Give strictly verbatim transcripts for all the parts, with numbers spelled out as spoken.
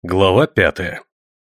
Глава пятая.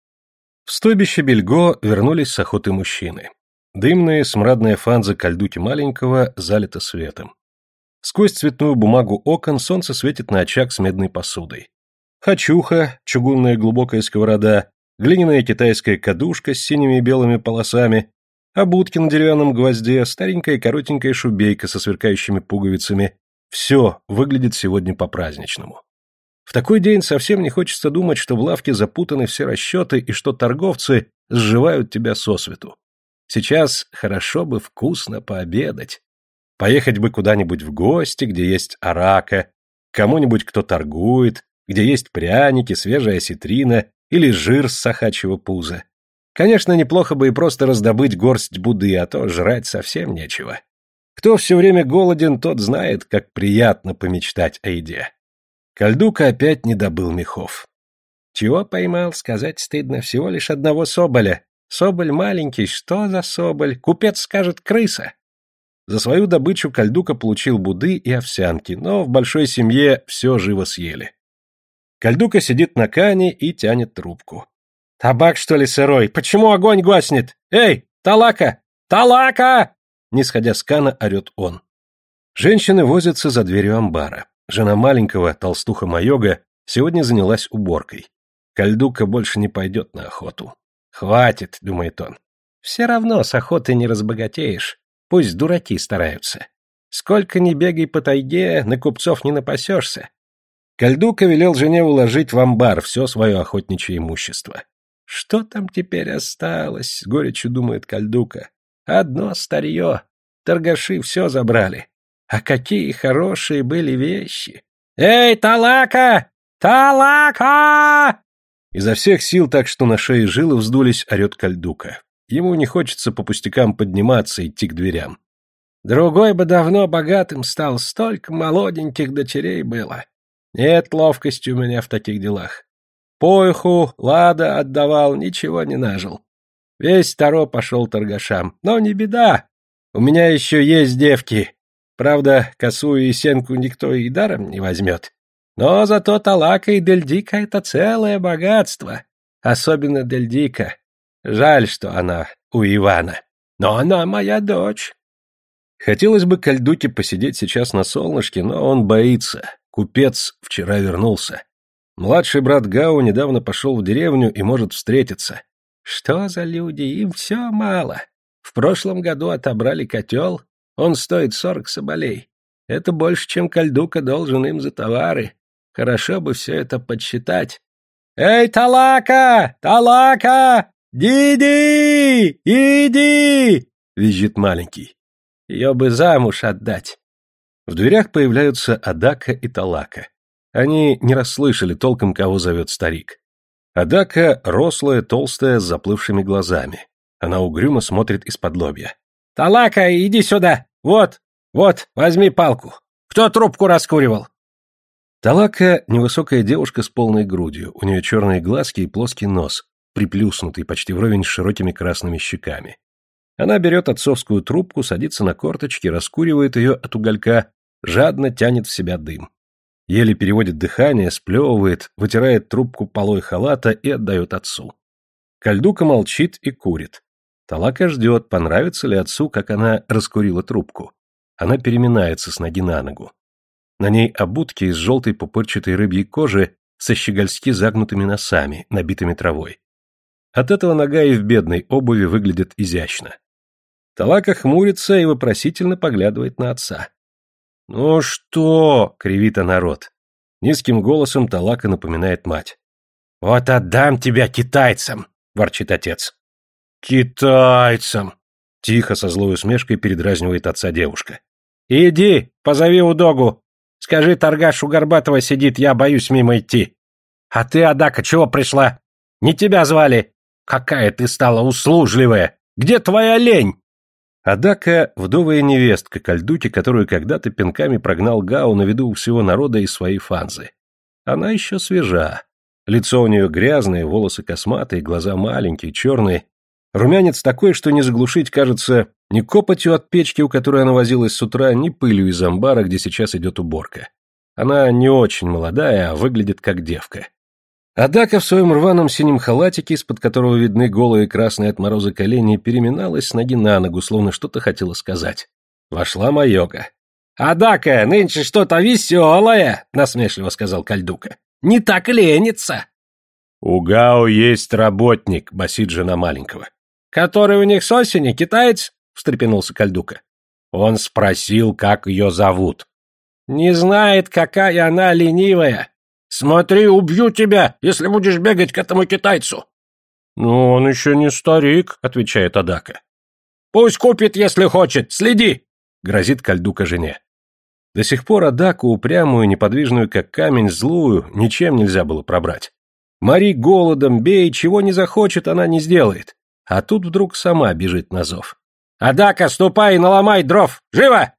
В стойбище Бельго вернулись с охоты мужчины. Дымные, смрадные фанзы кальдуки маленького залито светом. Сквозь цветную бумагу окон солнце светит на очаг с медной посудой. Хачуха, чугунная глубокая сковорода, глиняная китайская кадушка с синими и белыми полосами, обутки на деревянном гвозде, старенькая коротенькая шубейка со сверкающими пуговицами. Все выглядит сегодня по-праздничному. В такой день совсем не хочется думать, что в лавке запутаны все расчеты и что торговцы сживают тебя сосвету. Сейчас хорошо бы вкусно пообедать. Поехать бы куда-нибудь в гости, где есть арака, к кому-нибудь, кто торгует, где есть пряники, свежая осетрина или жир с сахачьего пуза. Конечно, неплохо бы и просто раздобыть горсть буды, а то жрать совсем нечего. Кто все время голоден, тот знает, как приятно помечтать о еде. Кальдука опять не добыл мехов. Чего поймал, сказать стыдно, всего лишь одного соболя. Соболь маленький, что за соболь? Купец скажет, крыса. За свою добычу Кальдука получил буды и овсянки, но в большой семье все живо съели. Кальдука сидит на кане и тянет трубку. «Табак, что ли, сырой? Почему огонь гаснет? Эй, Талака! Талака!» Не сходя с кана, орет он. Женщины возятся за дверью амбара. Жена маленького, толстуха Майога, сегодня занялась уборкой. Кальдука больше не пойдет на охоту. «Хватит», — думает он. «Все равно с охоты не разбогатеешь. Пусть дураки стараются. Сколько ни бегай по тайге, на купцов не напасешься». Кальдука велел жене уложить в амбар все свое охотничье имущество. «Что там теперь осталось?» — с горечью думает Кальдука. «Одно старье. Торгаши все забрали. А какие хорошие были вещи! Эй, Талака! Талака!» Изо всех сил, так что на шее жилы вздулись, орет Кальдука. Ему не хочется по пустякам подниматься и идти к дверям. Другой бы давно богатым стал, столько молоденьких дочерей было. Нет ловкости у меня в таких делах. Пойху, лада отдавал, ничего не нажил. Весь таро пошел торгашам. Но не беда, у меня еще есть девки. Правда, косую и сенку никто и даром не возьмет. Но зато Талака и Дельдика — это целое богатство. Особенно Дельдика. Жаль, что она у Ивана. Но она моя дочь. Хотелось бы Кальдуке посидеть сейчас на солнышке, но он боится. Купец вчера вернулся. Младший брат Гау недавно пошел в деревню и может встретиться. Что за люди, им все мало. В прошлом году отобрали котел. Он стоит сорок соболей. Это больше, чем Кальдука должен им за товары. Хорошо бы все это подсчитать. «Эй, Талака! Талака! Диди! Иди!» — визжит маленький. Ее бы замуж отдать. В дверях появляются Адака и Талака. Они не расслышали толком, кого зовет старик. Адака рослая, толстая, с заплывшими глазами. Она угрюмо смотрит из-под лобья. «Талака, иди сюда! Вот, вот, возьми палку! Кто трубку раскуривал?» Талака — невысокая девушка с полной грудью, у нее черные глазки и плоский нос, приплюснутый почти вровень с широкими красными щеками. Она берет отцовскую трубку, садится на корточки, раскуривает ее от уголька, жадно тянет в себя дым. Еле переводит дыхание, сплевывает, вытирает трубку полой халата и отдает отцу. Кальдука молчит и курит. Талака ждет, понравится ли отцу, как она раскурила трубку. Она переминается с ноги на ногу. На ней обутки из желтой пупырчатой рыбьей кожи со щегольски загнутыми носами, набитыми травой. От этого нога и в бедной обуви выглядит изящно. Талака хмурится и вопросительно поглядывает на отца. «Ну что?» — кривит она рот. Низким голосом Талака напоминает мать. «Вот отдам тебя китайцам!» — ворчит отец. «Китайцам!» — тихо, со злой усмешкой передразнивает отца девушка. «Иди, позови Удогу. Скажи, торгаш у Горбатова сидит, я боюсь мимо идти. А ты, Адака, чего пришла? Не тебя звали. Какая ты стала услужливая! Где твоя лень?» Адака — вдовая невестка Кальдуки, которую когда-то пинками прогнал Гау на виду у всего народа из своей фанзы. Она еще свежа. Лицо у нее грязное, волосы косматые, глаза маленькие, черные. Румянец такой, что не заглушить, кажется, ни копотью от печки, у которой она возилась с утра, ни пылью из амбара, где сейчас идет уборка. Она не очень молодая, а выглядит как девка. Адака в своем рваном синем халатике, из-под которого видны голые красные от мороза колени, переминалась с ноги на ногу, словно что-то хотела сказать. Вошла Майога. «Адака, нынче что-то веселое!» — насмешливо сказал Кальдука. «Не так ленится!» «У Гао есть работник», — басит жена маленького. «Который у них с осени, китаец?» — встрепенулся Кальдука. Он спросил, как ее зовут. «Не знает, какая она ленивая. Смотри, убью тебя, если будешь бегать к этому китайцу». «Ну, он еще не старик», — отвечает Адака. «Пусть купит, если хочет, следи», — грозит Кальдука жене. До сих пор Адаку, упрямую, неподвижную, как камень, злую, ничем нельзя было пробрать. Мори голодом, бей, чего не захочет, она не сделает. А тут вдруг сама бежит на зов. «Адака, ступай и наломай дров! Живо!»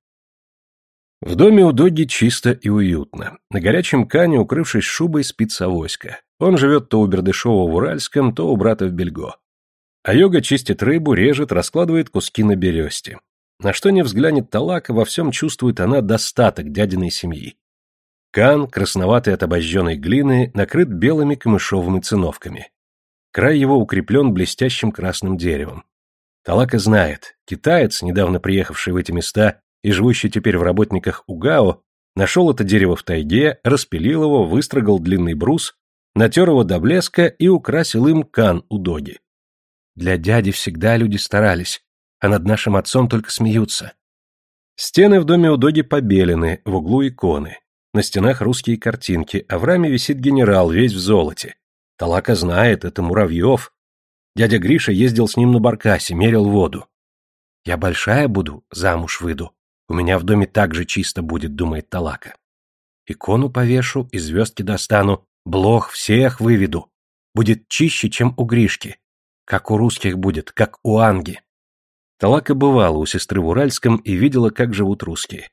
В доме у Доги чисто и уютно. На горячем кане, укрывшись шубой, спит Савоська. Он живет то у Бердышева в Уральском, то у брата в Бельго. Айога чистит рыбу, режет, раскладывает куски на бересте. На что не взглянет Талака, во всем чувствует она достаток дядиной семьи. Кан, красноватый от обожженной глины, накрыт белыми камышовыми циновками. Край его укреплен блестящим красным деревом. Талака знает, китаец, недавно приехавший в эти места и живущий теперь в работниках у Гао, нашел это дерево в тайге, распилил его, выстрогал длинный брус, натер его до блеска и украсил им кан у Доги. Для дяди всегда люди старались, а над нашим отцом только смеются. Стены в доме у Доги побелены, в углу иконы. На стенах русские картинки, а в раме висит генерал, весь в золоте. Талака знает, это Муравьев. Дядя Гриша ездил с ним на баркасе, мерил воду. «Я большая буду, замуж выйду. У меня в доме так же чисто будет», — думает Талака. «Икону повешу и звездки достану, блох всех выведу. Будет чище, чем у Гришки. Как у русских будет, как у Анги». Талака бывала у сестры в Уральском и видела, как живут русские.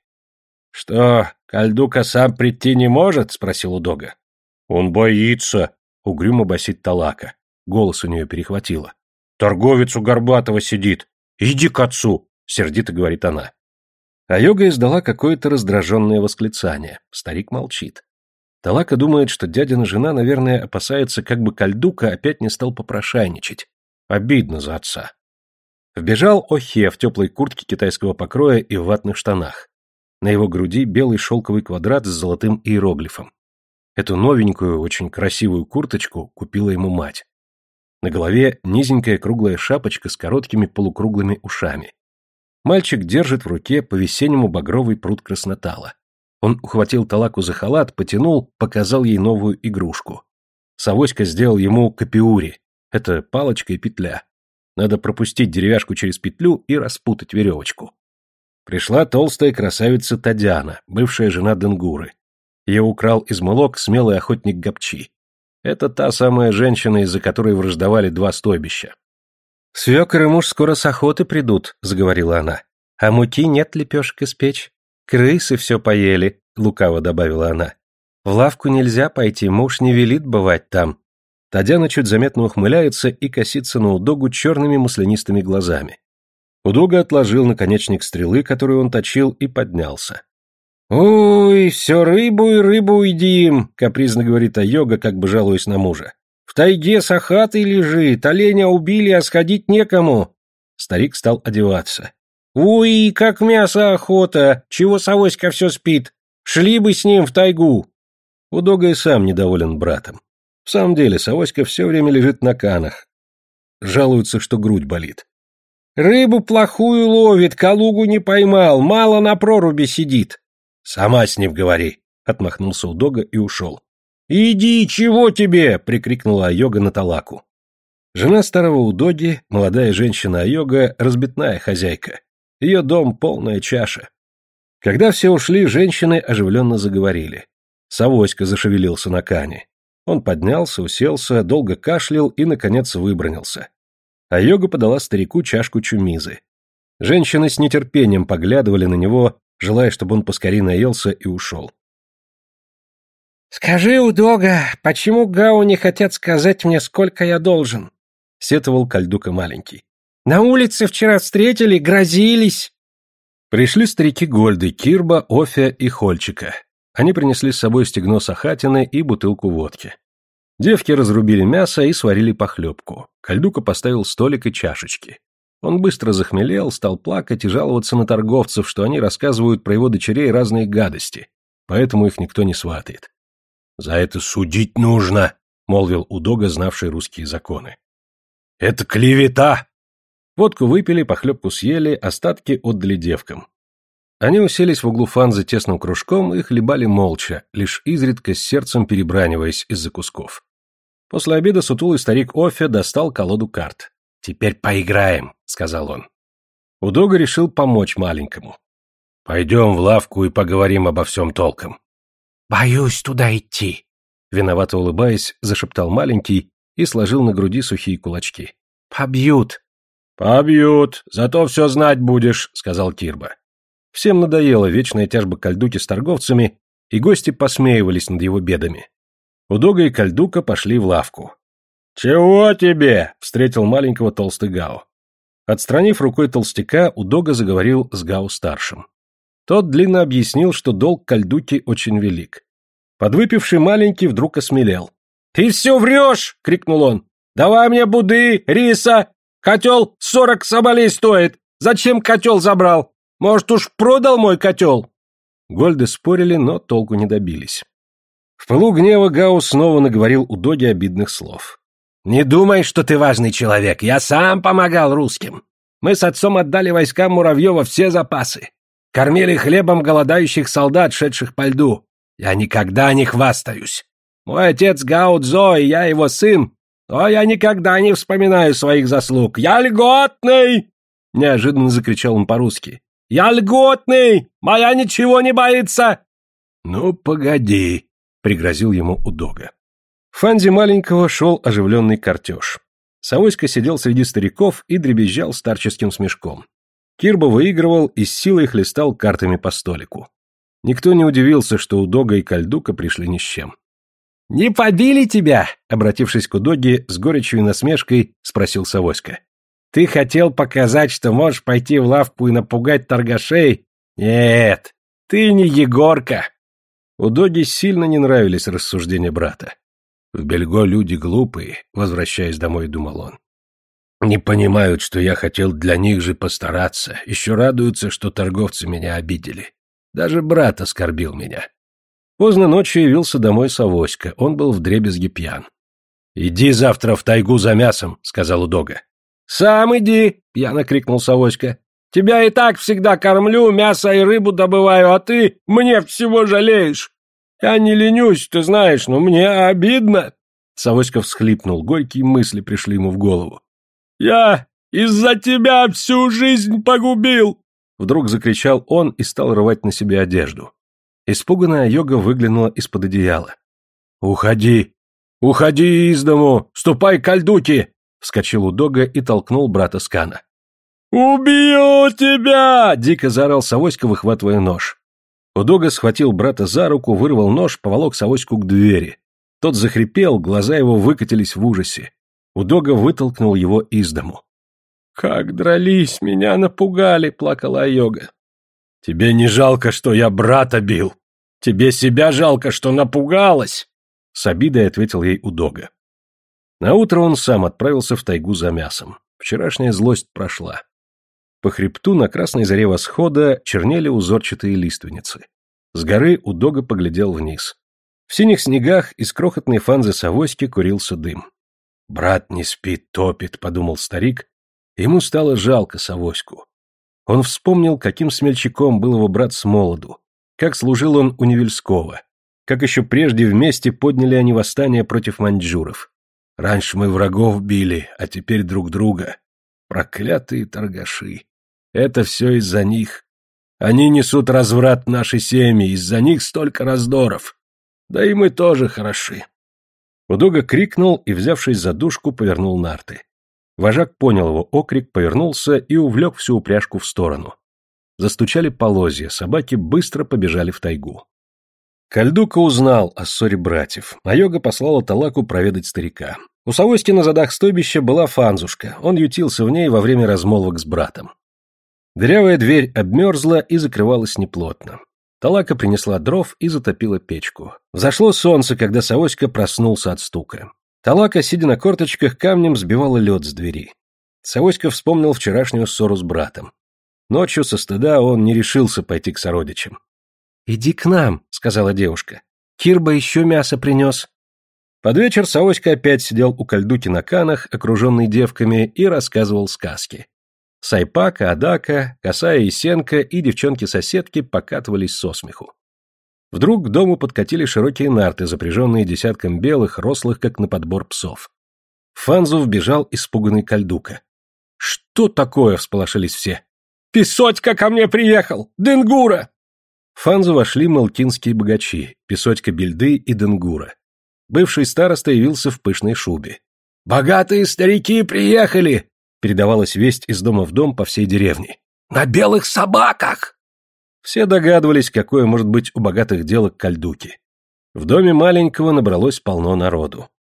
«Что, Кальдука сам прийти не может?» — спросил у Дога. «Он боится», — угрюмо басит Талака. Голос у нее перехватило. «Торговец у Горбатова сидит. Иди к отцу!» — сердито говорит она. Айога издала какое-то раздраженное восклицание. Старик молчит. Талака думает, что дядина жена, наверное, опасается, как бы Кальдука опять не стал попрошайничать. Обидно за отца. Вбежал Охе в теплой куртке китайского покроя и в ватных штанах. На его груди белый шелковый квадрат с золотым иероглифом. Эту новенькую, очень красивую курточку купила ему мать. На голове низенькая круглая шапочка с короткими полукруглыми ушами. Мальчик держит в руке по-весеннему багровый прут краснотала. Он ухватил Талаку за халат, потянул, показал ей новую игрушку. Савоська сделал ему капиури. Это палочка и петля. Надо пропустить деревяшку через петлю и распутать веревочку. Пришла толстая красавица Тадяна, бывшая жена Денгуры. Ее украл измылок смелый охотник Гапчи. Это та самая женщина, из-за которой враждовали два стойбища. «Свекор и муж скоро с охоты придут», — заговорила она. «А муки нет лепешек испечь. Крысы все поели», — лукаво добавила она. «В лавку нельзя пойти, муж не велит бывать там». Тадяна чуть заметно ухмыляется и косится на Удогу черными маслянистыми глазами. Удога отложил наконечник стрелы, которую он точил, и поднялся. «Ой, все рыбу и рыбу едим», — капризно говорит Айога, как бы жалуясь на мужа. «В тайге сахатый лежит, оленя убили, а сходить некому». Старик стал одеваться. «Ой, как мясо охота! Чего Савоська все спит? Шли бы с ним в тайгу!» Удога и сам недоволен братом. В самом деле, Савоська все время лежит на канах. Жалуется, что грудь болит. «Рыбу плохую ловит, калугу не поймал, мало на проруби сидит». «Сама с ним говори», — отмахнулся Удога и ушел. «Иди, чего тебе?» — прикрикнула Айога на Талаку. Жена старого Удоги, молодая женщина Айога, разбитная хозяйка. Ее дом — полная чаша. Когда все ушли, женщины оживленно заговорили. Савоська зашевелился на кане. Он поднялся, уселся, долго кашлял и, наконец, выбранился. Айога подала старику чашку чумизы. Женщины с нетерпением поглядывали на него, желая, чтобы он поскорее наелся и ушел. «Скажи, Удога, почему Гао не хотят сказать мне, сколько я должен?» — сетовал Кальдука маленький. «На улице вчера встретили, грозились». Пришли старики Гольды, Кирба, Офя и Хольчика. Они принесли с собой стегно сахатины и бутылку водки. Девки разрубили мясо и сварили похлебку. Кальдука поставил столик и чашечки. Он быстро захмелел, стал плакать и жаловаться на торговцев, что они рассказывают про его дочерей разные гадости, поэтому их никто не сватает. «За это судить нужно», — молвил Удога, знавший русские законы. «Это клевета!» Водку выпили, похлебку съели, остатки отдали девкам. Они уселись в углу фанзы тесным кружком и хлебали молча, лишь изредка с сердцем перебраниваясь из-за кусков. После обеда сутулый старик Оффе достал колоду карт. «Теперь поиграем», — сказал он. Удога решил помочь маленькому. «Пойдем в лавку и поговорим обо всем толком». «Боюсь туда идти», — виновато улыбаясь, зашептал маленький и сложил на груди сухие кулачки. «Побьют». «Побьют, зато все знать будешь», — сказал Кирба. Всем надоела вечная тяжба Кальдуки с торговцами, и гости посмеивались над его бедами. Удога и Кальдука пошли в лавку. «Чего тебе?» — встретил маленького толстый Гао. Отстранив рукой толстяка, Удога заговорил с Гао-старшим. Тот длинно объяснил, что долг Кальдуки очень велик. Подвыпивший маленький вдруг осмелел. «Ты все врешь!» — крикнул он. «Давай мне буды, риса! Котел сорок соболей стоит! Зачем котел забрал? Может, уж продал мой котел?» Гольды спорили, но толку не добились. В пылу гнева Гао снова наговорил Удоге обидных слов. «Не думай, что ты важный человек. Я сам помогал русским. Мы с отцом отдали войскам Муравьева все запасы. Кормили хлебом голодающих солдат, шедших по льду. Я никогда не хвастаюсь. Мой отец Гао Цзо, и я его сын, но я никогда не вспоминаю своих заслуг. Я льготный!» Неожиданно закричал он по-русски. «Я льготный! Моя ничего не боится!» «Ну, погоди!» — пригрозил ему Удога. В фанзе маленького шел оживленный картеж. Савоська сидел среди стариков и дребезжал старческим смешком. Кирба выигрывал и с силой хлестал картами по столику. Никто не удивился, что Удога и Кальдука пришли ни с чем. «Не побили тебя?» — обратившись к Удоге, с горечью и насмешкой спросил Савоська. «Ты хотел показать, что можешь пойти в лавку и напугать торгашей? Нет, ты не Егорка!» Удоге сильно не нравились рассуждения брата. «В Бельго люди глупые», — возвращаясь домой, думал он. «Не понимают, что я хотел для них же постараться, еще радуются, что торговцы меня обидели. Даже брат оскорбил меня». Поздно ночью явился домой Савоська, он был вдребезги пьян. «Иди завтра в тайгу за мясом», — сказал Удога. «Сам иди», — пьяно крикнул Савоська. «Тебя и так всегда кормлю, мясо и рыбу добываю, а ты мне всего жалеешь. Я не ленюсь, ты знаешь, но мне обидно». Савоська всхлипнул, горькие мысли пришли ему в голову. «Я из-за тебя всю жизнь погубил!» Вдруг закричал он и стал рвать на себе одежду. Испуганная Йога выглянула из-под одеяла. «Уходи! Уходи из дому! Ступай к Кальдуке!» Вскочил Удога и толкнул брата Скана. «Убью тебя!» — дико заорал Савоська, выхватывая нож. Удога схватил брата за руку, вырвал нож, поволок Савоську к двери. Тот захрипел, глаза его выкатились в ужасе. Удога вытолкнул его из дому. «Как дрались, меня напугали!» — плакала Йога. «Тебе не жалко, что я брата бил? Тебе себя жалко, что напугалась?» С обидой ответил ей Удога. Наутро он сам отправился в тайгу за мясом. Вчерашняя злость прошла. По хребту на красной заре восхода чернели узорчатые лиственницы. С горы Удога поглядел вниз. В синих снегах из крохотной фанзы Савоськи курился дым. «Брат не спит, топит», — подумал старик. Ему стало жалко Савоську. Он вспомнил, каким смельчаком был его брат с молоду, как служил он у Невельского, как еще прежде вместе подняли они восстание против маньчжуров. Раньше мы врагов били, а теперь друг друга. Проклятые торгаши. Это все из-за них. Они несут разврат в наши семьи, из-за них столько раздоров. Да и мы тоже хороши». Удога крикнул и, взявшись за дужку, повернул нарты. Вожак понял его окрик, повернулся и увлек всю упряжку в сторону. Застучали полозья, собаки быстро побежали в тайгу. Кальдука узнал о ссоре братьев, а Йога послала Талаку проведать старика. У Савоськи на задах стойбища была фанзушка, он ютился в ней во время размолвок с братом. Дырявая дверь обмерзла и закрывалась неплотно. Талака принесла дров и затопила печку. Взошло солнце, когда Савоська проснулся от стука. Талака, сидя на корточках, камнем сбивала лед с двери. Савоська вспомнил вчерашнюю ссору с братом. Ночью со стыда он не решился пойти к сородичам. «Иди к нам», — сказала девушка. «Кирба еще мясо принес». Под вечер Савоська опять сидел у кальдуки на канах, окруженный девками, и рассказывал сказки. Сайпака, Адака, Косая и Сенка и девчонки-соседки покатывались со смеху. Вдруг к дому подкатили широкие нарты, запряженные десятком белых, рослых, как на подбор псов. В Фанзу вбежал испуганный кальдука. «Что такое?» — всполошились все. «Песотька ко мне приехал! Денгура!» В Фанзу вошли малкинские богачи, Песотька Бельды и Денгура. Бывший староста явился в пышной шубе. «Богатые старики приехали!» — передавалась весть из дома в дом по всей деревне. «На белых собаках!» Все догадывались, какое может быть у богатых дело к кальдуке. В доме маленького набралось полно народу.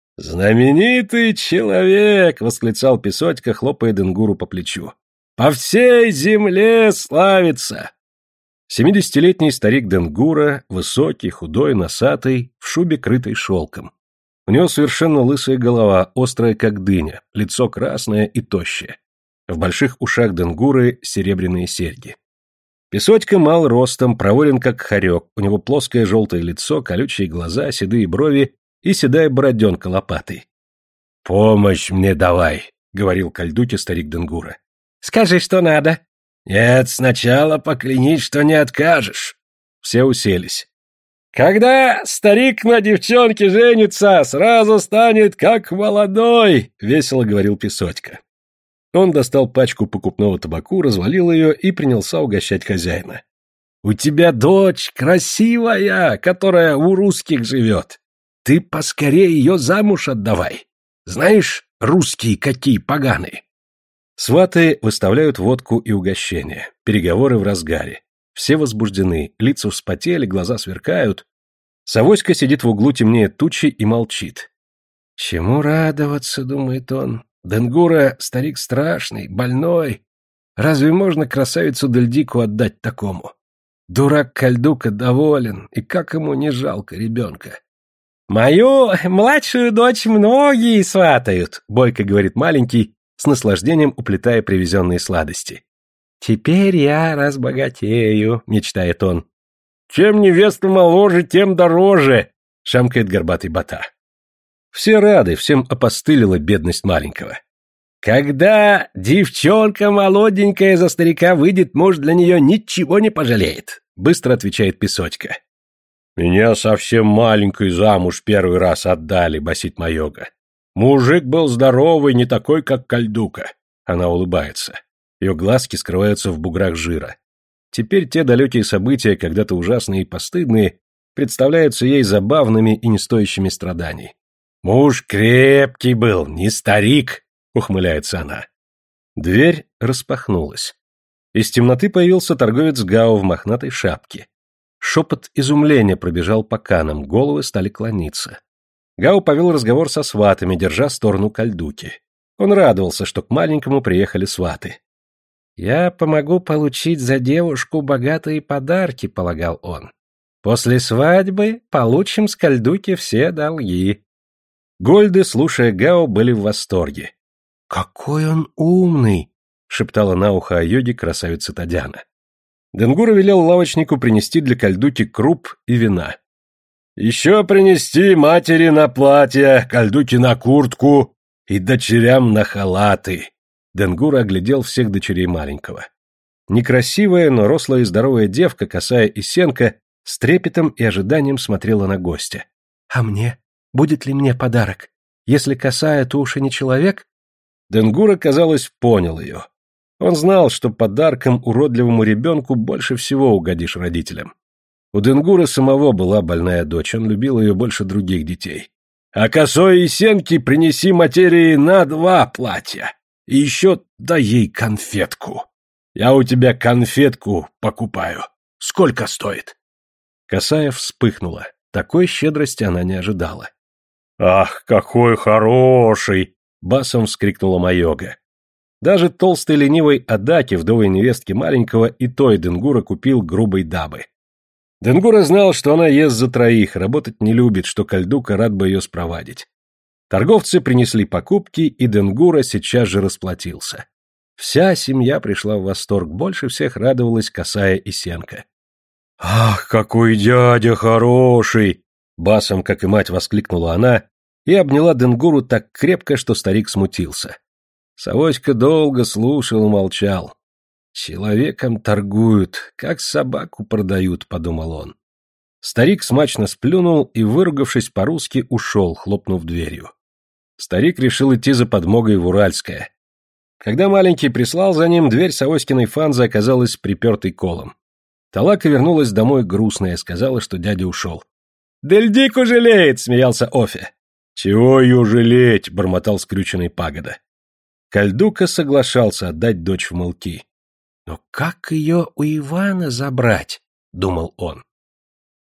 «Знаменитый человек!» — восклицал Песотька, хлопая Денгуру по плечу. «По всей земле славится!» Семидесятилетний старик Денгура, высокий, худой, носатый, в шубе, крытой шелком. У него совершенно лысая голова, острая как дыня, лицо красное и тощее. В больших ушах Денгуры серебряные серьги. Песотька мал ростом, проворен как хорек, у него плоское желтое лицо, колючие глаза, седые брови и седая бороденка лопатой. «Помощь мне давай», — говорил кальдуке старик Денгура. «Скажи, что надо». «Нет, сначала поклянись, что не откажешь». Все уселись. «Когда старик на девчонке женится, сразу станет как молодой», — весело говорил Песотька. Он достал пачку покупного табаку, развалил ее и принялся угощать хозяина. «У тебя дочь красивая, которая у русских живет. Ты поскорее ее замуж отдавай. Знаешь, русские какие поганые». Сваты выставляют водку и угощения. Переговоры в разгаре. Все возбуждены, лица вспотели, глаза сверкают. Савоська сидит в углу темнее тучи и молчит. «Чему радоваться?» — думает он. «Денгура — старик страшный, больной. Разве можно красавицу Дельдику отдать такому? Дурак Кальдука доволен, и как ему не жалко ребенка?» «Мою младшую дочь многие сватают», — бойко говорит маленький, с наслаждением уплетая привезенные сладости. «Теперь я разбогатею», — мечтает он. «Чем невеста моложе, тем дороже», — шамкает горбатый бота. Все рады, всем опостылила бедность маленького. «Когда девчонка молоденькая за старика выйдет, муж для нее ничего не пожалеет», — быстро отвечает Песотька. «Меня совсем маленькой замуж первый раз отдали», — басит Майога. «Мужик был здоровый, не такой, как Кальдука». Она улыбается. Ее глазки скрываются в буграх жира. Теперь те далекие события, когда-то ужасные и постыдные, представляются ей забавными и не стоящими страданий. «Муж крепкий был, не старик», — ухмыляется она. Дверь распахнулась. Из темноты появился торговец Гао в мохнатой шапке. Шепот изумления пробежал по канам, головы стали клониться. Гао повел разговор со сватами, держа сторону кальдуки. Он радовался, что к маленькому приехали сваты. «Я помогу получить за девушку богатые подарки», — полагал он. «После свадьбы получим с кальдуки все долги». Гольды, слушая Гао, были в восторге. «Какой он умный!» — шептала на ухо Айоге красавица Тадяна. Денгура велел лавочнику принести для кальдуки круп и вина. «Еще принести матери на платье, кальдуки на куртку и дочерям на халаты». Денгура оглядел всех дочерей маленького. Некрасивая, но рослая и здоровая девка, Косая и Сенка, с трепетом и ожиданием смотрела на гостя. «А мне? Будет ли мне подарок? Если Косая, то уж и не человек?» Денгура, казалось, понял ее. Он знал, что подарком уродливому ребенку больше всего угодишь родителям. У Денгуры самого была больная дочь, он любил ее больше других детей. «А Косой и Сенки принеси материи на два платья, и еще дай ей конфетку. Я у тебя конфетку покупаю. Сколько стоит?» Косая вспыхнула. Такой щедрости она не ожидала. «Ах, какой хороший!» — басом вскрикнула Майога. Даже толстой ленивой Адаке, вдовой невестки маленького, и той Денгура купил грубой дабы. Денгура знал, что она ест за троих, работать не любит, что Кальдука рад бы ее спровадить. Торговцы принесли покупки, и Денгура сейчас же расплатился. Вся семья пришла в восторг, больше всех радовалась Косая и Сенка. «Ах, какой дядя хороший!» Басом, как и мать, воскликнула она и обняла Денгуру так крепко, что старик смутился. Савоська долго слушал и молчал. «Человеком торгуют, как собаку продают», — подумал он. Старик смачно сплюнул и, выругавшись по-русски, ушел, хлопнув дверью. Старик решил идти за подмогой в Уральское. Когда маленький прислал за ним, дверь Савоськиной фанзы оказалась припертой колом. Талака вернулась домой грустная, сказала, что дядя ушел. «Дельдику жалеет!» — смеялся Офе. «Чего ее жалеть?» — бормотал скрюченный Пагода. Кальдука соглашался отдать дочь в мылки. «Но как ее у Ивана забрать?» — думал он.